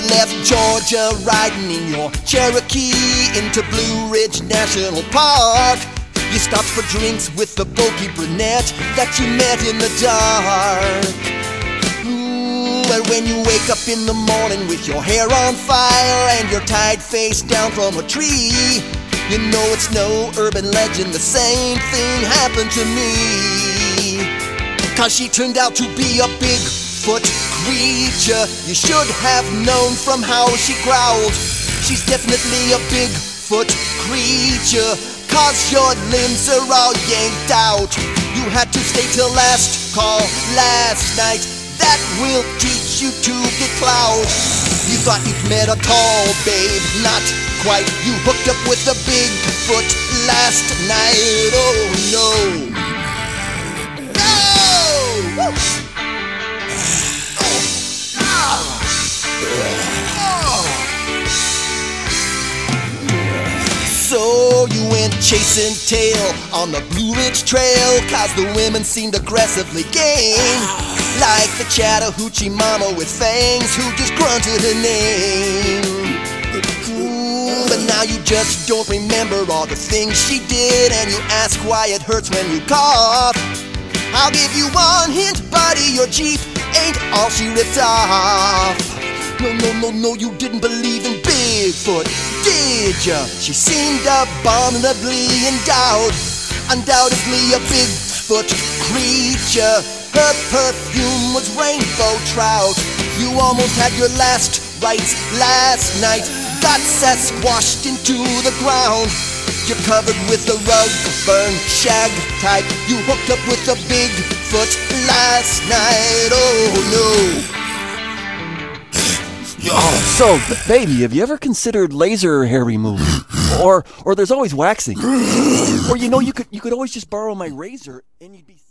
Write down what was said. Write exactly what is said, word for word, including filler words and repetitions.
left Georgia riding in your Cherokee into Blue Ridge National Park. You stopped for drinks with the bulky brunette that you met in the dark. Ooh, and when you wake up in the morning with your hair on fire and your tied face down from a tree, you know it's no urban legend, the same thing happened to me. Cause she turned out to be a Bigfoot creature. You should have known from how she growled. She's definitely a Bigfoot creature, cause your limbs are all yanked out. You had to stay till last call last night. That will teach you to get clout. You thought you'd met a tall babe, not quite. You hooked up with a Bigfoot last night. Oh no. No! Woo! So you went chasing tail on the Blue Ridge Trail, cause the women seemed aggressively game, like the Chattahoochee mama with fangs who just grunted her name. Ooh, but now you just don't remember all the things she did, and you ask why it hurts when you cough. I'll give you one hint, buddy, your Jeep ain't all she ripped off. No, no, no, no, you didn't believe in Bigfoot, did ya? She seemed abominably endowed, undoubtedly a Bigfoot creature. Her perfume was rainbow trout. You almost had your last rites last night, got sasquashed into the ground. You're covered with a rug burn shag type. You hooked up with a Bigfoot last night. Oh no. Oh, so, baby, have you ever considered laser hair removal? Or, or there's always waxing. Or, you know, you could, you could always just borrow my razor and you'd be...